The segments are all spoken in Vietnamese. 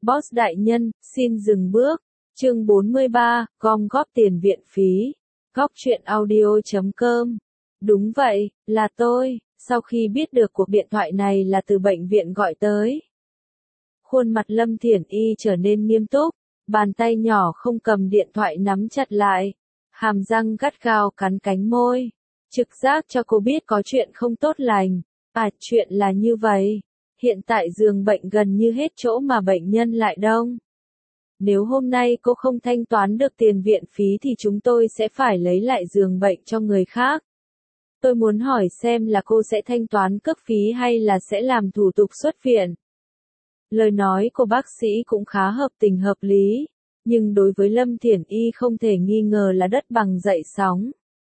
Boss đại nhân, xin dừng bước. Chương 43, gom góp tiền viện phí. Góc truyện audio.com. Đúng vậy, là tôi. Sau khi biết được cuộc điện thoại này là từ bệnh viện gọi tới, khuôn mặt Lâm Thiển Y trở nên nghiêm túc, bàn tay nhỏ không cầm điện thoại nắm chặt lại, hàm răng gắt gao cắn cánh môi. Trực giác cho cô biết có chuyện không tốt lành. Chuyện là như vậy. Hiện tại giường bệnh gần như hết chỗ mà bệnh nhân lại đông. Nếu hôm nay cô không thanh toán được tiền viện phí thì chúng tôi sẽ phải lấy lại giường bệnh cho người khác. Tôi muốn hỏi xem là cô sẽ thanh toán cước phí hay là sẽ làm thủ tục xuất viện. Lời nói của bác sĩ cũng khá hợp tình hợp lý, nhưng đối với Lâm Thiển Y không thể nghi ngờ là đất bằng dậy sóng.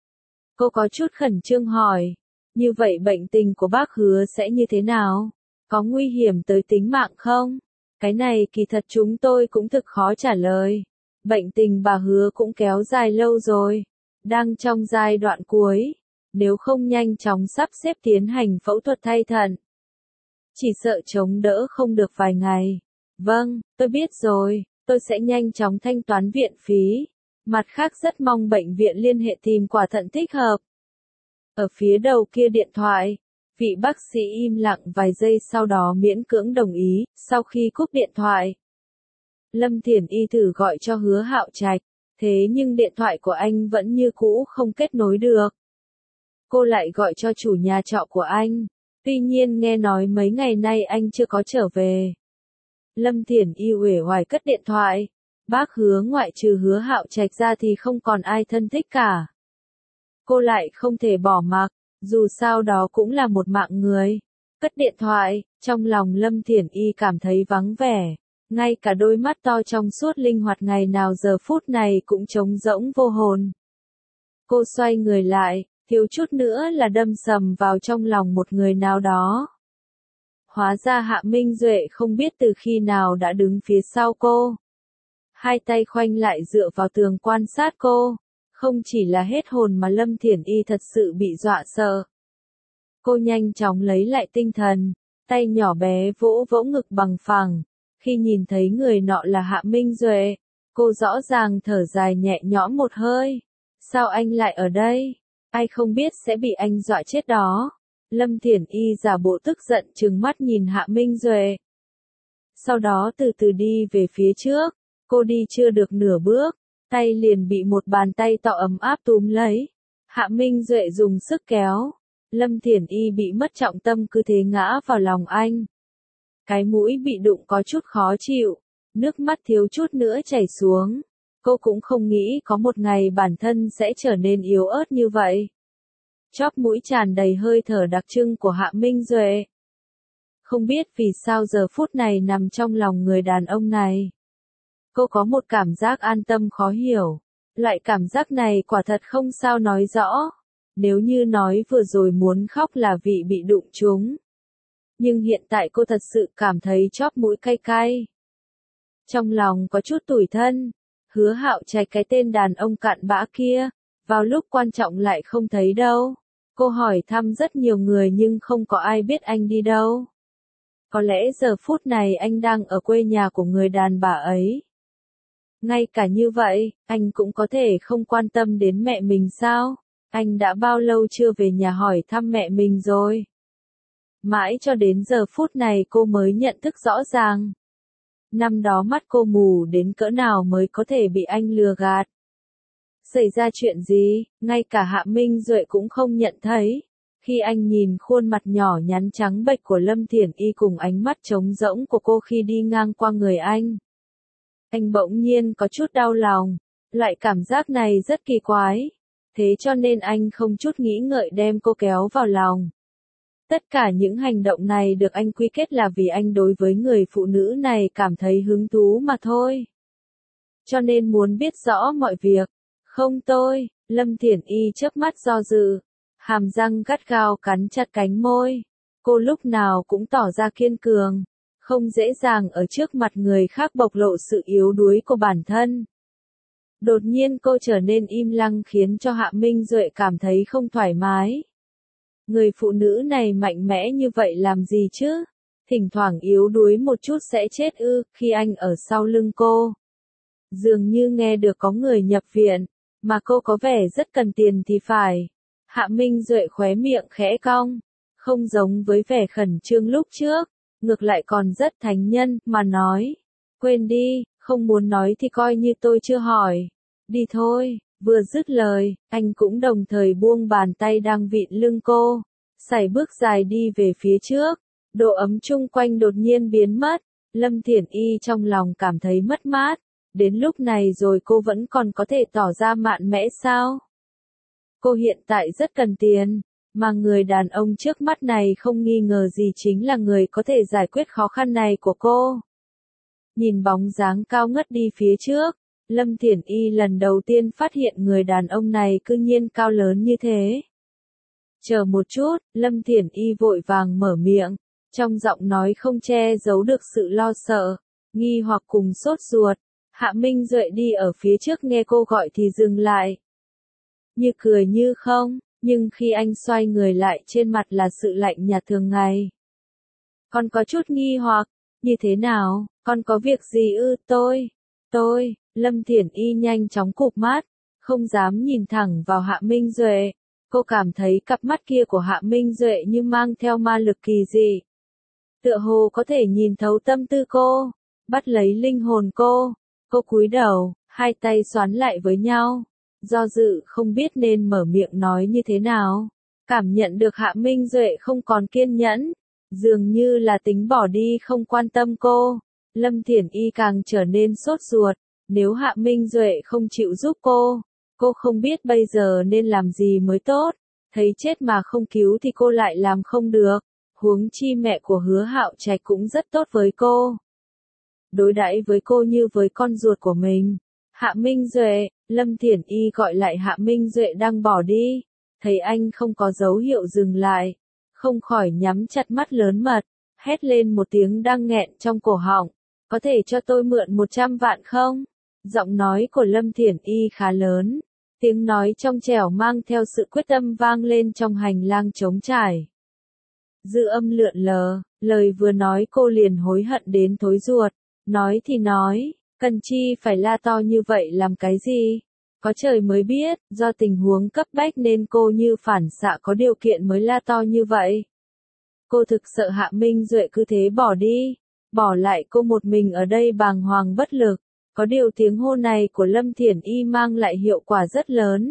Cô có chút khẩn trương hỏi, như vậy bệnh tình của bác Hứa sẽ như thế nào? Có nguy hiểm tới tính mạng không? Cái này kỳ thật chúng tôi cũng thực khó trả lời. Bệnh tình bà Hứa cũng kéo dài lâu rồi, đang trong giai đoạn cuối, nếu không nhanh chóng sắp xếp tiến hành phẫu thuật thay thận, chỉ sợ chống đỡ không được vài ngày. Vâng, tôi biết rồi, tôi sẽ nhanh chóng thanh toán viện phí. Mặt khác rất mong bệnh viện liên hệ tìm quả thận thích hợp. Ở phía đầu kia điện thoại, vị bác sĩ im lặng vài giây sau đó miễn cưỡng đồng ý. Sau khi cúp điện thoại, Lâm Thiển Y thử gọi cho Hứa Hạo Trạch, thế nhưng điện thoại của anh vẫn như cũ không kết nối được. Cô lại gọi cho chủ nhà trọ của anh, tuy nhiên nghe nói mấy ngày nay anh chưa có trở về. Lâm Thiển Y uể oải cất điện thoại. Bác Hứa ngoại trừ Hứa Hạo Trạch ra thì không còn ai thân thích cả. Cô lại không thể bỏ mặc, dù sao đó cũng là một mạng người. Cất điện thoại, trong lòng Lâm Thiển Y cảm thấy vắng vẻ. Ngay cả đôi mắt to trong suốt linh hoạt ngày nào giờ phút này cũng trống rỗng vô hồn. Cô xoay người lại, thiếu chút nữa là đâm sầm vào trong lòng một người nào đó. Hóa ra Hạ Minh Duệ không biết từ khi nào đã đứng phía sau cô. Hai tay khoanh lại dựa vào tường quan sát cô. Không chỉ là hết hồn mà Lâm Thiển Y thật sự bị dọa sợ. Cô nhanh chóng lấy lại tinh thần, tay nhỏ bé vỗ vỗ ngực bằng phẳng. Khi nhìn thấy người nọ là Hạ Minh Duệ, cô rõ ràng thở dài nhẹ nhõm một hơi. Sao anh lại ở đây? Ai không biết sẽ bị anh dọa chết đó. Lâm Thiển Y giả bộ tức giận trừng mắt nhìn Hạ Minh Duệ. Sau đó từ từ đi về phía trước. Cô đi chưa được nửa bước, tay liền bị một bàn tay to ấm áp túm lấy. Hạ Minh Duệ dùng sức kéo. Lâm Thiển Y bị mất trọng tâm cứ thế ngã vào lòng anh. Cái mũi bị đụng có chút khó chịu, nước mắt thiếu chút nữa chảy xuống. Cô cũng không nghĩ có một ngày bản thân sẽ trở nên yếu ớt như vậy. Chóp mũi tràn đầy hơi thở đặc trưng của Hạ Minh Duệ. Không biết vì sao giờ phút này nằm trong lòng người đàn ông này. Cô có một cảm giác an tâm khó hiểu. Loại cảm giác này quả thật không sao nói rõ. Nếu như nói vừa rồi muốn khóc là vì bị đụng trúng. Nhưng hiện tại cô thật sự cảm thấy chóp mũi cay cay. Trong lòng có chút tủi thân. Hứa Hạo Trạch cái tên đàn ông cặn bã kia, vào lúc quan trọng lại không thấy đâu. Cô hỏi thăm rất nhiều người nhưng không có ai biết anh đi đâu. Có lẽ giờ phút này anh đang ở quê nhà của người đàn bà ấy. Ngay cả như vậy, anh cũng có thể không quan tâm đến mẹ mình sao? Anh đã bao lâu chưa về nhà hỏi thăm mẹ mình rồi? Mãi cho đến giờ phút này cô mới nhận thức rõ ràng. Năm đó mắt cô mù đến cỡ nào mới có thể bị anh lừa gạt. Xảy ra chuyện gì, ngay cả Hạ Minh Duệ cũng không nhận thấy. Khi anh nhìn khuôn mặt nhỏ nhắn trắng bệch của Lâm Thiển Y cùng ánh mắt trống rỗng của cô khi đi ngang qua người anh bỗng nhiên có chút đau lòng. Loại cảm giác này rất kỳ quái. Thế cho nên anh không chút nghĩ ngợi đem cô kéo vào lòng. Tất cả những hành động này được anh quy kết là vì anh đối với người phụ nữ này cảm thấy hứng thú mà thôi. Cho nên muốn biết rõ mọi việc. Không tôi, Lâm Thiển Y chớp mắt do dự. Hàm răng gắt gao cắn chặt cánh môi. Cô lúc nào cũng tỏ ra kiên cường. Không dễ dàng ở trước mặt người khác bộc lộ sự yếu đuối của bản thân. Đột nhiên cô trở nên im lặng khiến cho Hạ Minh Duệ cảm thấy không thoải mái. Người phụ nữ này mạnh mẽ như vậy làm gì chứ? Thỉnh thoảng yếu đuối một chút sẽ chết ư, khi anh ở sau lưng cô. Dường như nghe được có người nhập viện, mà cô có vẻ rất cần tiền thì phải. Hạ Minh Duệ khóe miệng khẽ cong, không giống với vẻ khẩn trương lúc trước, ngược lại còn rất thánh nhân, mà nói. Quên đi, không muốn nói thì coi như tôi chưa hỏi. Đi thôi, vừa dứt lời, anh cũng đồng thời buông bàn tay đang vịn lưng cô, sải bước dài đi về phía trước. Độ ấm chung quanh đột nhiên biến mất, Lâm Thiển Y trong lòng cảm thấy mất mát. Đến lúc này rồi cô vẫn còn có thể tỏ ra mạnh mẽ sao? Cô hiện tại rất cần tiền, mà người đàn ông trước mắt này không nghi ngờ gì chính là người có thể giải quyết khó khăn này của cô. Nhìn bóng dáng cao ngất đi phía trước, Lâm Thiển Y lần đầu tiên phát hiện người đàn ông này cư nhiên cao lớn như thế. Chờ một chút, Lâm Thiển Y vội vàng mở miệng, trong giọng nói không che giấu được sự lo sợ, nghi hoặc cùng sốt ruột. Hạ Minh Duệ đi ở phía trước nghe cô gọi thì dừng lại. Như cười như không, nhưng khi anh xoay người lại trên mặt là sự lạnh nhạt thường ngày. Con có chút nghi hoặc, như thế nào, con có việc gì ư? Tôi, Lâm Thiển Y nhanh chóng cụp mắt, không dám nhìn thẳng vào Hạ Minh Duệ. Cô cảm thấy cặp mắt kia của Hạ Minh Duệ như mang theo ma lực kỳ dị. Tựa hồ có thể nhìn thấu tâm tư cô, bắt lấy linh hồn cô. Cô cúi đầu, hai tay xoắn lại với nhau, do dự không biết nên mở miệng nói như thế nào. Cảm nhận được Hạ Minh Duệ không còn kiên nhẫn, dường như là tính bỏ đi không quan tâm cô. Lâm Thiển Y càng trở nên sốt ruột, nếu Hạ Minh Duệ không chịu giúp cô không biết bây giờ nên làm gì mới tốt. Thấy chết mà không cứu thì cô lại làm không được, huống chi mẹ của Hứa Hạo Trạch cũng rất tốt với cô. Đối đãi với cô như với con ruột của mình. Hạ Minh Duệ, Lâm Thiển Y gọi lại Hạ Minh Duệ đang bỏ đi, thấy anh không có dấu hiệu dừng lại, không khỏi nhắm chặt mắt lớn mật, hét lên một tiếng đang nghẹn trong cổ họng, có thể cho tôi mượn 100 vạn không? Giọng nói của Lâm Thiển Y khá lớn, tiếng nói trong trẻo mang theo sự quyết tâm vang lên trong hành lang trống trải. Dư âm lượn lờ, lời vừa nói cô liền hối hận đến thối ruột. Nói thì nói, cần chi phải la to như vậy làm cái gì? Có trời mới biết, do tình huống cấp bách nên cô như phản xạ có điều kiện mới la to như vậy. Cô thực sợ Hạ Minh Duệ cứ thế bỏ đi, bỏ lại cô một mình ở đây bàng hoàng bất lực. Có điều tiếng hô này của Lâm Thiển Y mang lại hiệu quả rất lớn.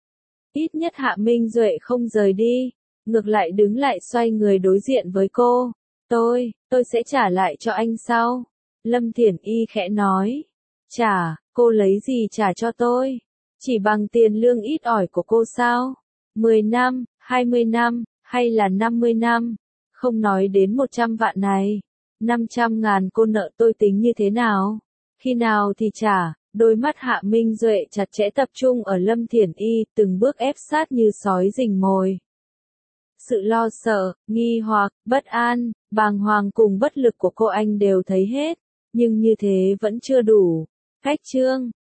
Ít nhất Hạ Minh Duệ không rời đi, ngược lại đứng lại xoay người đối diện với cô. Tôi sẽ trả lại cho anh sau. Lâm Thiển Y khẽ nói. Trả, cô lấy gì trả cho tôi? Chỉ bằng tiền lương ít ỏi của cô sao? 10 năm, 20 năm, hay là 50 năm? Không nói đến 100 vạn này. 500.000 cô nợ tôi tính như thế nào? Khi nào thì trả? Đôi mắt Hạ Minh Duệ chặt chẽ tập trung ở Lâm Thiển Y, từng bước ép sát như sói rình mồi. Sự lo sợ, nghi hoặc, bất an, bàng hoàng cùng bất lực của cô anh đều thấy hết, nhưng như thế vẫn chưa đủ. Khách trương,